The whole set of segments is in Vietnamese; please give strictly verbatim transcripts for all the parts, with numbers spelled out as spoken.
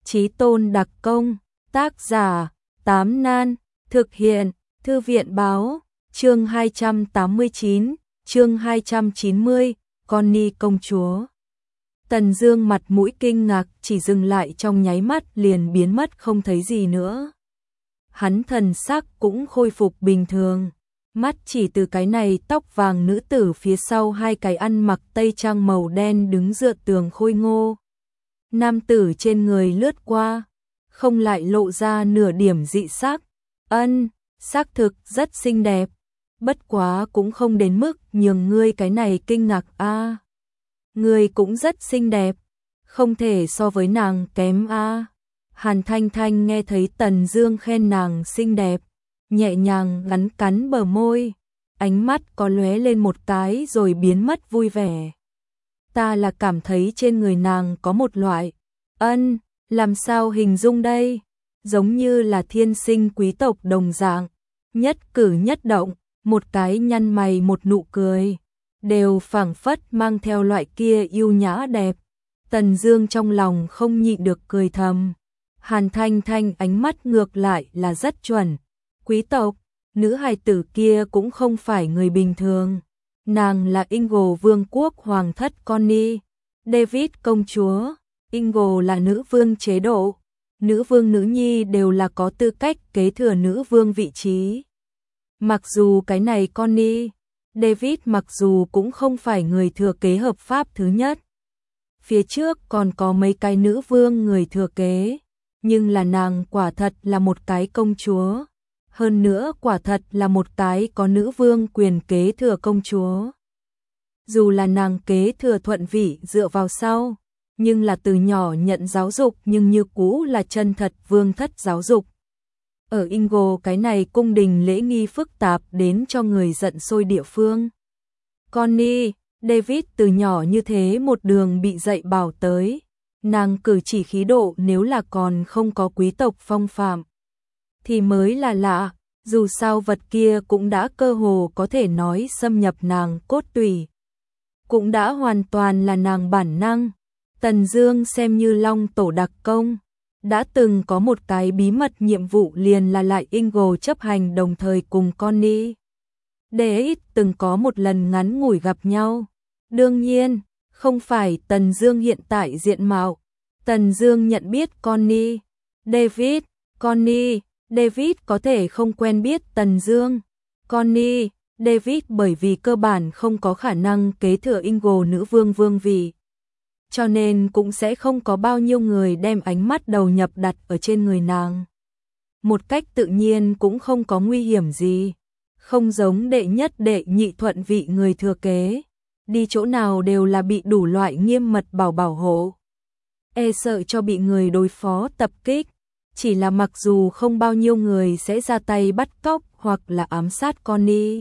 Chí tôn đặc công, tác giả, Tám Nan, thực hiện, Thư viện báo, chương hai trăm tám mươi chín, chương hai trăm chín mươi, Connie công chúa. Tần Dương mặt mũi kinh ngạc, chỉ dừng lại trong nháy mắt liền biến mất không thấy gì nữa. Hắn thần sắc cũng khôi phục bình thường, mắt chỉ từ cái này tóc vàng nữ tử phía sau hai cái ăn mặc tây trang màu đen đứng dựa tường khôi ngô. Nam tử trên người lướt qua, không lại lộ ra nửa điểm dị sắc. Ân, xác thực rất xinh đẹp, bất quá cũng không đến mức nhường ngươi cái này kinh ngạc a. À, ngươi cũng rất xinh đẹp, không thể so với nàng kém a. À. Hàn Thanh Thanh nghe thấy Tần Dương khen nàng xinh đẹp, nhẹ nhàng cắn cắn bờ môi, ánh mắt có lóe lên một cái rồi biến mất vui vẻ. Ta là cảm thấy trên người nàng có một loại, ân, làm sao hình dung đây, giống như là thiên sinh quý tộc đồng dạng, nhất cử nhất động, một cái nhăn mày một nụ cười, đều phảng phất mang theo loại kia yêu nhã đẹp. Tần Dương trong lòng không nhịn được cười thầm. Hàn Thanh Thanh ánh mắt ngược lại là rất chuẩn. Quý tộc, nữ hài tử kia cũng không phải người bình thường. Nàng là Ingle vương quốc hoàng thất Connie, David công chúa. Ingle là nữ vương chế độ. Nữ vương nữ nhi đều là có tư cách kế thừa nữ vương vị trí. Mặc dù cái này Connie, David mặc dù cũng không phải người thừa kế hợp pháp thứ nhất. Phía trước còn có mấy cái nữ vương người thừa kế, nhưng là nàng quả thật là một cái công chúa. Hơn nữa quả thật là một cái có nữ vương quyền kế thừa công chúa. Dù là nàng kế thừa thuận vị dựa vào sau, nhưng là từ nhỏ nhận giáo dục nhưng như cũ là chân thật vương thất giáo dục. Ở Ingle cái này cung đình lễ nghi phức tạp đến cho người giận sôi địa phương. Connie, David từ nhỏ như thế một đường bị dạy bảo tới, nàng cử chỉ khí độ nếu là còn không có quý tộc phong phạm thì mới là lạ, dù sao vật kia cũng đã cơ hồ có thể nói xâm nhập nàng cốt tủy, cũng đã hoàn toàn là nàng bản năng. Tần Dương xem như Long tổ đặc công, đã từng có một cái bí mật nhiệm vụ liền là lại Ingle chấp hành đồng thời cùng Connie. Để từng có một lần ngắn ngủi gặp nhau. Đương nhiên, không phải Tần Dương hiện tại diện mạo. Tần Dương nhận biết Connie, David, Connie, David có thể không quen biết Tần Dương. Connie, David bởi vì cơ bản không có khả năng kế thừa Ingle nữ vương vương vị, cho nên cũng sẽ không có bao nhiêu người đem ánh mắt đầu nhập đặt ở trên người nàng. Một cách tự nhiên cũng không có nguy hiểm gì, không giống đệ nhất đệ nhị thuận vị người thừa kế, đi chỗ nào đều là bị đủ loại nghiêm mật bảo bảo hộ, e sợ cho bị người đối phó tập kích. Chỉ là mặc dù không bao nhiêu người sẽ ra tay bắt cóc hoặc là ám sát Connie,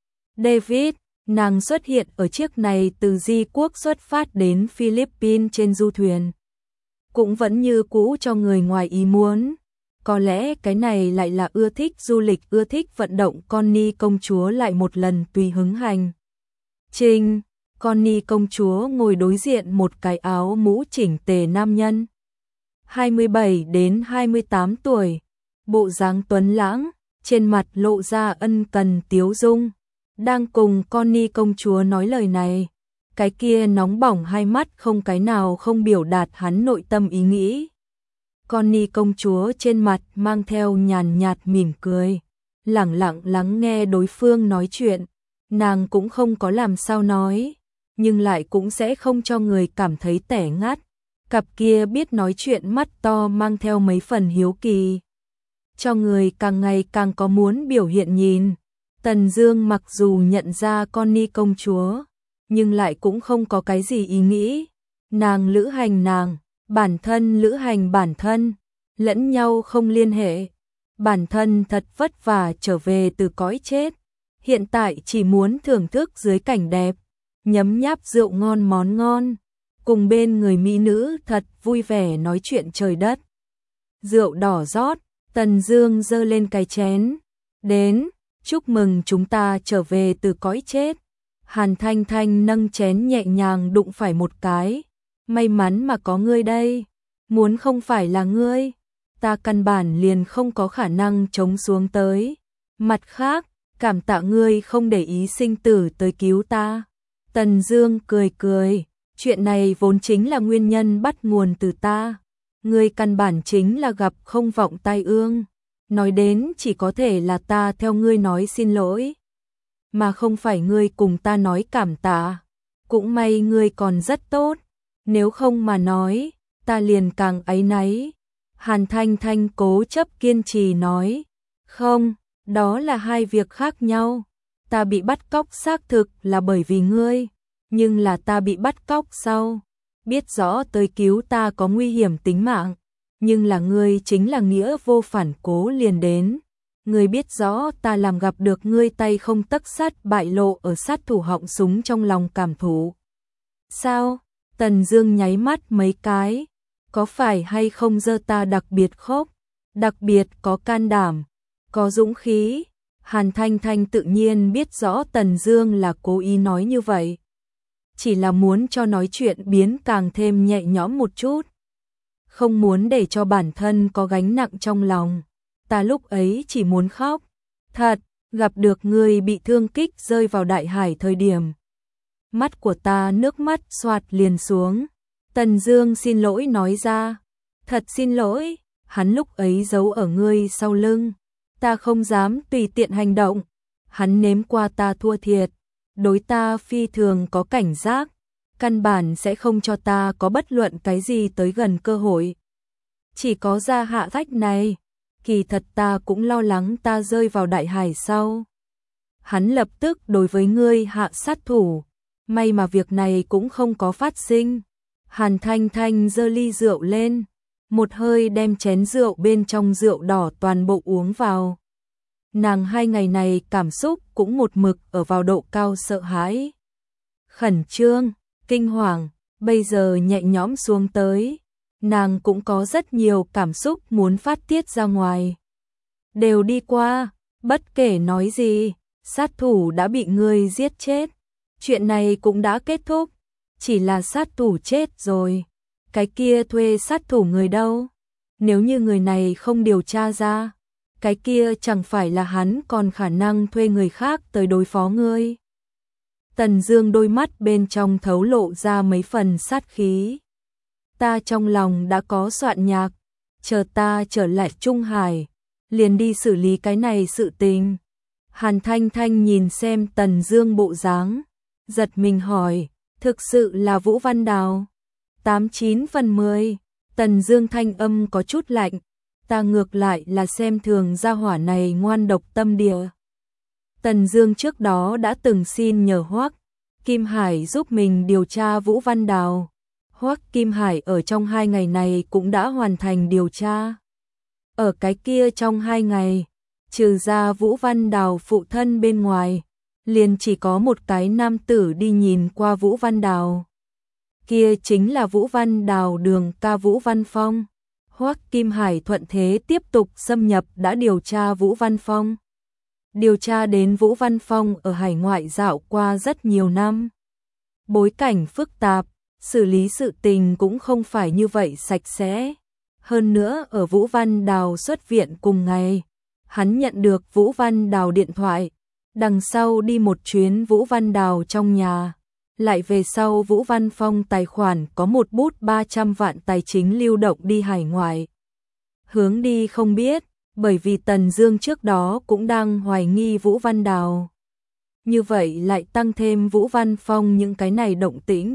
David, nàng xuất hiện ở chiếc này từ Di quốc xuất phát đến Philippines trên du thuyền, cũng vẫn như cũ cho người ngoài ý muốn. Có lẽ cái này lại là ưa thích du lịch, ưa thích vận động Connie công chúa lại một lần tùy hứng hành trình. Connie công chúa ngồi đối diện một cái áo mũ chỉnh tề nam nhân, hai mươi bảy đến hai mươi tám tuổi, bộ dáng tuấn lãng, trên mặt lộ ra ân cần tiếu dung, đang cùng Connie công chúa nói lời này. Cái kia nóng bỏng hai mắt không cái nào không biểu đạt hắn nội tâm ý nghĩ. Connie công chúa trên mặt mang theo nhàn nhạt mỉm cười, lẳng lặng lắng nghe đối phương nói chuyện. Nàng cũng không có làm sao nói, nhưng lại cũng sẽ không cho người cảm thấy tẻ ngắt. Cặp kia biết nói chuyện mắt to mang theo mấy phần hiếu kỳ, cho người càng ngày càng có muốn biểu hiện nhìn. Tần Dương mặc dù nhận ra Connie công chúa, nhưng lại cũng không có cái gì ý nghĩ. Nàng lữ hành nàng, bản thân lữ hành bản thân, lẫn nhau không liên hệ. Bản thân thật vất vả trở về từ cõi chết, hiện tại chỉ muốn thưởng thức dưới cảnh đẹp, nhấm nháp rượu ngon món ngon, cùng bên người mỹ nữ thật vui vẻ nói chuyện trời đất. Rượu đỏ rót, Tần Dương giơ lên cái chén, đến, chúc mừng chúng ta trở về từ cõi chết. Hàn Thanh Thanh nâng chén nhẹ nhàng đụng phải một cái, may mắn mà có ngươi đây. Muốn không phải là ngươi, ta căn bản liền không có khả năng chống xuống tới. Mặt khác, cảm tạ ngươi không để ý sinh tử tới cứu ta. Tần Dương cười cười, chuyện này vốn chính là nguyên nhân bắt nguồn từ ta. Ngươi căn bản chính là gặp không vọng tai ương. Nói đến chỉ có thể là ta theo ngươi nói xin lỗi, mà không phải ngươi cùng ta nói cảm tạ. Cũng may ngươi còn rất tốt, nếu không mà nói, ta liền càng áy náy. Hàn Thanh Thanh cố chấp kiên trì nói, không, đó là hai việc khác nhau. Ta bị bắt cóc xác thực là bởi vì ngươi, nhưng là ta bị bắt cóc sau, biết rõ tới cứu ta có nguy hiểm tính mạng, nhưng là ngươi chính là nghĩa vô phản cố liền đến. Ngươi biết rõ ta làm gặp được ngươi tay không tấc sắt bại lộ ở sát thủ họng súng trong lòng cảm thụ. Sao? Tần Dương nháy mắt mấy cái, có phải hay không giơ ta đặc biệt khốc, đặc biệt có can đảm, có dũng khí. Hàn Thanh Thanh tự nhiên biết rõ Tần Dương là cố ý nói như vậy, chỉ là muốn cho nói chuyện biến càng thêm nhẹ nhõm một chút, không muốn để cho bản thân có gánh nặng trong lòng. Ta lúc ấy chỉ muốn khóc, thật, gặp được ngươi bị thương kích rơi vào đại hải thời điểm, mắt của ta nước mắt xoạt liền xuống. Tần Dương xin lỗi nói ra, thật xin lỗi, hắn lúc ấy giấu ở ngươi sau lưng, ta không dám tùy tiện hành động. Hắn nếm qua ta thua thiệt, đối ta phi thường có cảnh giác, căn bản sẽ không cho ta có bất luận cái gì tới gần cơ hội. Chỉ có ra hạ thách này, kỳ thật ta cũng lo lắng ta rơi vào đại hải sau, hắn lập tức đối với ngươi hạ sát thủ, may mà việc này cũng không có phát sinh. Hàn Thanh Thanh giơ ly rượu lên, một hơi đem chén rượu bên trong rượu đỏ toàn bộ uống vào. Nàng hai ngày này cảm xúc cũng một mực ở vào độ cao sợ hãi, khẩn trương, kinh hoàng, bây giờ nhẹ nhõm xuống tới. Nàng cũng có rất nhiều cảm xúc muốn phát tiết ra ngoài. Đều đi qua, bất kể nói gì, sát thủ đã bị ngươi giết chết. Chuyện này cũng đã kết thúc, chỉ là sát thủ chết rồi. Cái kia thuê sát thủ người đâu? Nếu như người này không điều tra ra, cái kia chẳng phải là hắn còn khả năng thuê người khác tới đối phó ngươi. Tần Dương đôi mắt bên trong thấu lộ ra mấy phần sát khí. Ta trong lòng đã có soạn nhạc, chờ ta trở lại Trung Hải, liền đi xử lý cái này sự tình. Hàn Thanh Thanh nhìn xem Tần Dương bộ dáng, giật mình hỏi, thực sự là Vũ Văn Đào? Tám chín phần mười, Tần Dương thanh âm có chút lạnh, ta ngược lại là xem thường gia hỏa này ngoan độc tâm địa. Tần Dương trước đó đã từng xin nhờ Hoắc Kim Hải giúp mình điều tra Vũ Văn Đào. Hoắc Kim Hải ở trong hai ngày này cũng đã hoàn thành điều tra. Ở cái kia trong hai ngày, trừ ra Vũ Văn Đào phụ thân bên ngoài, liền chỉ có một cái nam tử đi nhìn qua Vũ Văn Đào. Kia chính là Vũ Văn Đào đường ca Vũ Văn Phong. Hoắc Kim Hải thuận thế tiếp tục xâm nhập đã điều tra Vũ Văn Phong. Điều tra đến Vũ Văn Phong ở hải ngoại dạo qua rất nhiều năm. Bối cảnh phức tạp, xử lý sự tình cũng không phải như vậy sạch sẽ. Hơn nữa ở Vũ Văn Đào xuất viện cùng ngày, hắn nhận được Vũ Văn Đào điện thoại, đằng sau đi một chuyến Vũ Văn Đào trong nhà, lại về sau Vũ Văn Phong tài khoản có một bút ba trăm vạn tài chính lưu động đi hải ngoại. Hướng đi không biết, bởi vì Tần Dương trước đó cũng đang hoài nghi Vũ Văn Đào. Như vậy lại tăng thêm Vũ Văn Phong những cái này động tĩnh.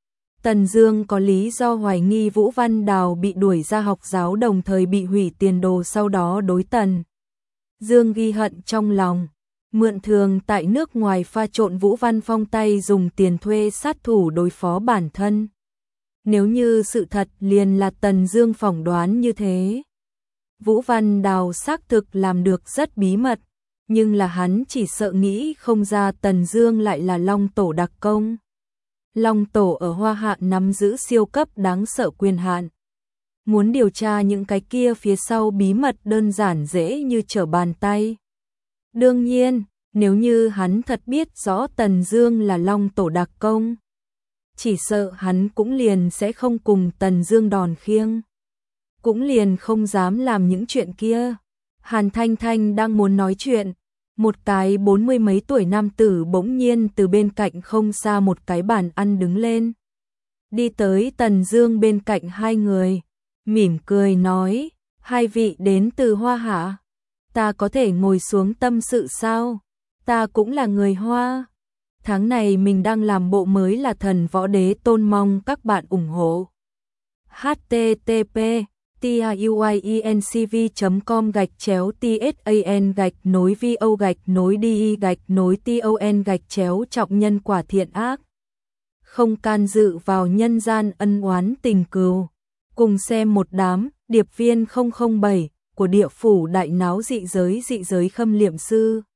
Tần Dương có lý do hoài nghi Vũ Văn Đào bị đuổi ra học giáo đồng thời bị hủy tiền đồ, sau đó đối Tần Dương ghi hận trong lòng, mượn thường tại nước ngoài pha trộn Vũ Văn Phong tay dùng tiền thuê sát thủ đối phó bản thân. Nếu như sự thật liền là Tần Dương phỏng đoán như thế, Vũ Văn Đào xác thực làm được rất bí mật, nhưng là hắn chỉ sợ nghĩ không ra Tần Dương lại là Long Tổ đặc công. Long Tổ ở Hoa Hạ nắm giữ siêu cấp đáng sợ quyền hạn. Muốn điều tra những cái kia phía sau bí mật đơn giản dễ như trở bàn tay. Đương nhiên, nếu như hắn thật biết rõ Tần Dương là Long Tổ đặc công, chỉ sợ hắn cũng liền sẽ không cùng Tần Dương đòn khiêng. cũng liền không dám làm những chuyện kia. Hàn Thanh Thanh đang muốn nói chuyện, một cái bốn mươi mấy tuổi nam tử bỗng nhiên từ bên cạnh không xa một cái bàn ăn đứng lên. Đi tới Tần Dương bên cạnh hai người, mỉm cười nói, hai vị đến từ Hoa hả? Ta có thể ngồi xuống tâm sự sao? Ta cũng là người Hoa. Tháng này mình đang làm bộ mới là Thần Võ Đế Tôn, mong các bạn ủng hộ. h t t p tiuyencv chấm com gạch chéo tsan gạch nối vo gạch nối đi gạch nối ton gạch chéo trọng nhân quả thiện ác. Không can dự vào nhân gian ân oán tình cừu. Cùng xem một đám điệp viên không không bảy của địa phủ đại náo dị giới dị giới Khâm Liệm Sư.